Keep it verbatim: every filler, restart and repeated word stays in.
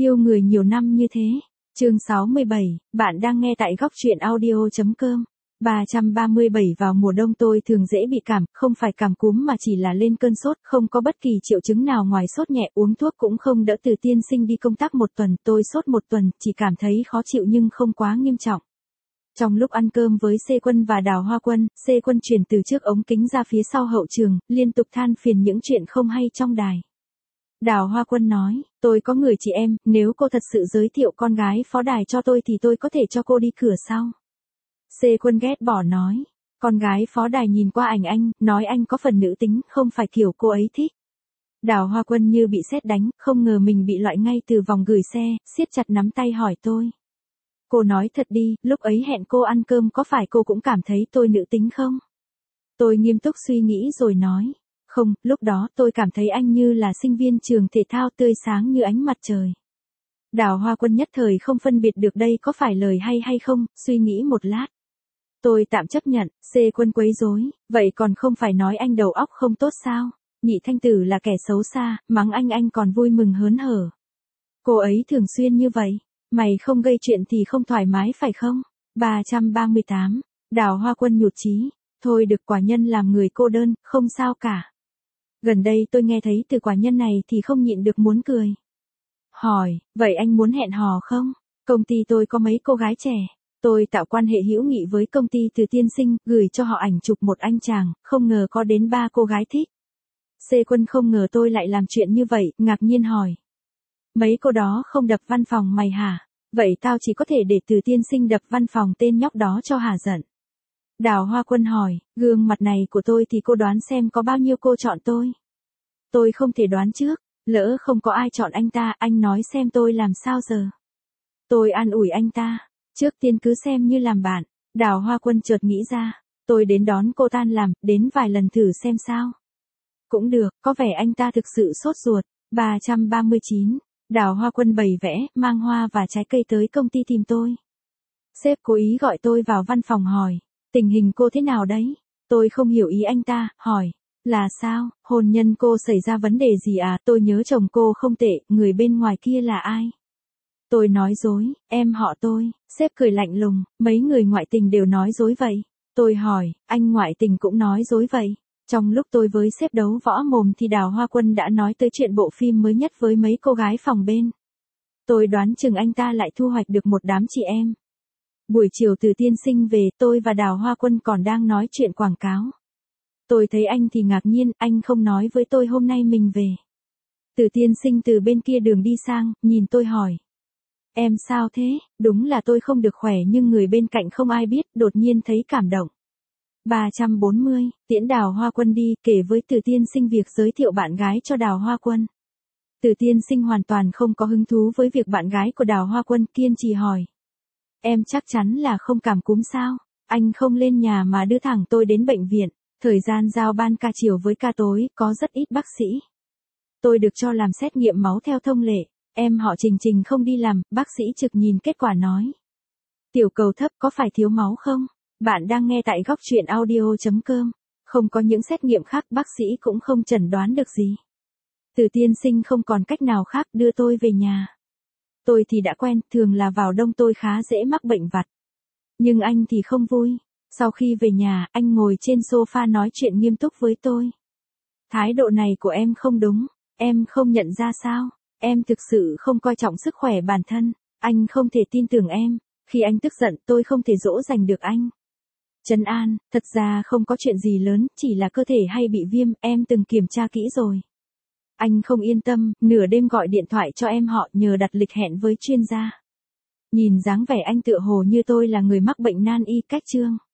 Yêu người nhiều năm như thế. Chương sáu mươi bảy, bạn đang nghe tại góc truyện audio chấm com. ba trăm ba mươi bảy Vào mùa đông tôi thường dễ bị cảm, không phải cảm cúm mà chỉ là lên cơn sốt, không có bất kỳ triệu chứng nào ngoài sốt nhẹ, uống thuốc cũng không đỡ. Từ tiên sinh đi công tác một tuần, tôi sốt một tuần, chỉ cảm thấy khó chịu nhưng không quá nghiêm trọng. Trong lúc ăn cơm với C Quân và Đào Hoa Quân, C Quân chuyển từ trước ống kính ra phía sau hậu trường, liên tục than phiền những chuyện không hay trong đài. Đào Hoa Quân nói, tôi có người chị em, nếu cô thật sự giới thiệu con gái phó đài cho tôi thì tôi có thể cho cô đi cửa sau. C Quân ghét bỏ nói, con gái phó đài nhìn qua ảnh anh, nói anh có phần nữ tính, không phải kiểu cô ấy thích. Đào Hoa Quân như bị sét đánh, không ngờ mình bị loại ngay từ vòng gửi xe, siết chặt nắm tay hỏi tôi. Cô nói thật đi, lúc ấy hẹn cô ăn cơm có phải cô cũng cảm thấy tôi nữ tính không? Tôi nghiêm túc suy nghĩ rồi nói. Không, lúc đó tôi cảm thấy anh như là sinh viên trường thể thao tươi sáng như ánh mặt trời. Đào Hoa Quân nhất thời không phân biệt được đây có phải lời hay hay không, suy nghĩ một lát. Tôi tạm chấp nhận, C Quân quấy rối, vậy còn không phải nói anh đầu óc không tốt sao? Nhị Thanh Tử là kẻ xấu xa, mắng anh anh còn vui mừng hớn hở. Cô ấy thường xuyên như vậy, mày không gây chuyện thì không thoải mái phải không? ba trăm ba mươi tám, Đào Hoa Quân nhụt chí, thôi được, quả nhân làm người cô đơn, không sao cả. Gần đây tôi nghe thấy từ quả nhân này thì không nhịn được muốn cười. Hỏi, vậy anh muốn hẹn hò không? Công ty tôi có mấy cô gái trẻ. Tôi tạo quan hệ hữu nghị với công ty Từ Tiên Sinh, gửi cho họ ảnh chụp một anh chàng, không ngờ có đến ba cô gái thích. C Quân không ngờ tôi lại làm chuyện như vậy, ngạc nhiên hỏi. Mấy cô đó không đập văn phòng mày hả? Vậy tao chỉ có thể để Từ Tiên Sinh đập văn phòng tên nhóc đó cho hả giận. Đào Hoa Quân hỏi, gương mặt này của tôi thì cô đoán xem có bao nhiêu cô chọn tôi. Tôi không thể đoán trước, lỡ không có ai chọn anh ta, anh nói xem tôi làm sao giờ. Tôi an ủi anh ta, trước tiên cứ xem như làm bạn. Đào Hoa Quân chợt nghĩ ra, tôi đến đón cô tan làm, đến vài lần thử xem sao. Cũng được, có vẻ anh ta thực sự sốt ruột. ba trăm ba mươi chín, Đào Hoa Quân bày vẽ, mang hoa và trái cây tới công ty tìm tôi. Sếp cố ý gọi tôi vào văn phòng hỏi. Tình hình cô thế nào đấy? Tôi không hiểu ý anh ta, hỏi. Là sao, hôn nhân cô xảy ra vấn đề gì à? Tôi nhớ chồng cô không tệ, người bên ngoài kia là ai? Tôi nói dối, em họ tôi. Sếp cười lạnh lùng, mấy người ngoại tình đều nói dối vậy. Tôi hỏi, anh ngoại tình cũng nói dối vậy? Trong lúc tôi với sếp đấu võ mồm thì Đào Hoa Quân đã nói tới chuyện bộ phim mới nhất với mấy cô gái phòng bên. Tôi đoán chừng anh ta lại thu hoạch được một đám chị em. Buổi chiều Từ Tiên Sinh về, tôi và Đào Hoa Quân còn đang nói chuyện quảng cáo. Tôi thấy anh thì ngạc nhiên, anh không nói với tôi hôm nay mình về. Từ Tiên Sinh từ bên kia đường đi sang, nhìn tôi hỏi. Em sao thế? Đúng là tôi không được khỏe nhưng người bên cạnh không ai biết, đột nhiên thấy cảm động. ba trăm bốn mươi, tiễn Đào Hoa Quân đi, kể với Từ Tiên Sinh việc giới thiệu bạn gái cho Đào Hoa Quân. Từ Tiên Sinh hoàn toàn không có hứng thú với việc bạn gái của Đào Hoa Quân, kiên trì hỏi. Em chắc chắn là không cảm cúm sao? Anh không lên nhà mà đưa thẳng tôi đến bệnh viện. Thời gian giao ban ca chiều với ca tối, có rất ít bác sĩ. Tôi được cho làm xét nghiệm máu theo thông lệ. Em họ Trình Trình không đi làm, bác sĩ trực nhìn kết quả nói. Tiểu cầu thấp, có phải thiếu máu không? Bạn đang nghe tại góc truyện audio chấm com. Không có những xét nghiệm khác, bác sĩ cũng không chẩn đoán được gì. Từ Tiên Sinh không còn cách nào khác, đưa tôi về nhà. Tôi thì đã quen, thường là vào đông tôi khá dễ mắc bệnh vặt. Nhưng anh thì không vui. Sau khi về nhà, anh ngồi trên sofa nói chuyện nghiêm túc với tôi. Thái độ này của em không đúng, em không nhận ra sao? Em thực sự không coi trọng sức khỏe bản thân, anh không thể tin tưởng em. Khi anh tức giận, tôi không thể dỗ dành được anh. Trấn an, thật ra không có chuyện gì lớn, chỉ là cơ thể hay bị viêm, em từng kiểm tra kỹ rồi. Anh không yên tâm, nửa đêm gọi điện thoại cho em họ nhờ đặt lịch hẹn với chuyên gia. Nhìn dáng vẻ anh tựa hồ như tôi là người mắc bệnh nan y cách chương.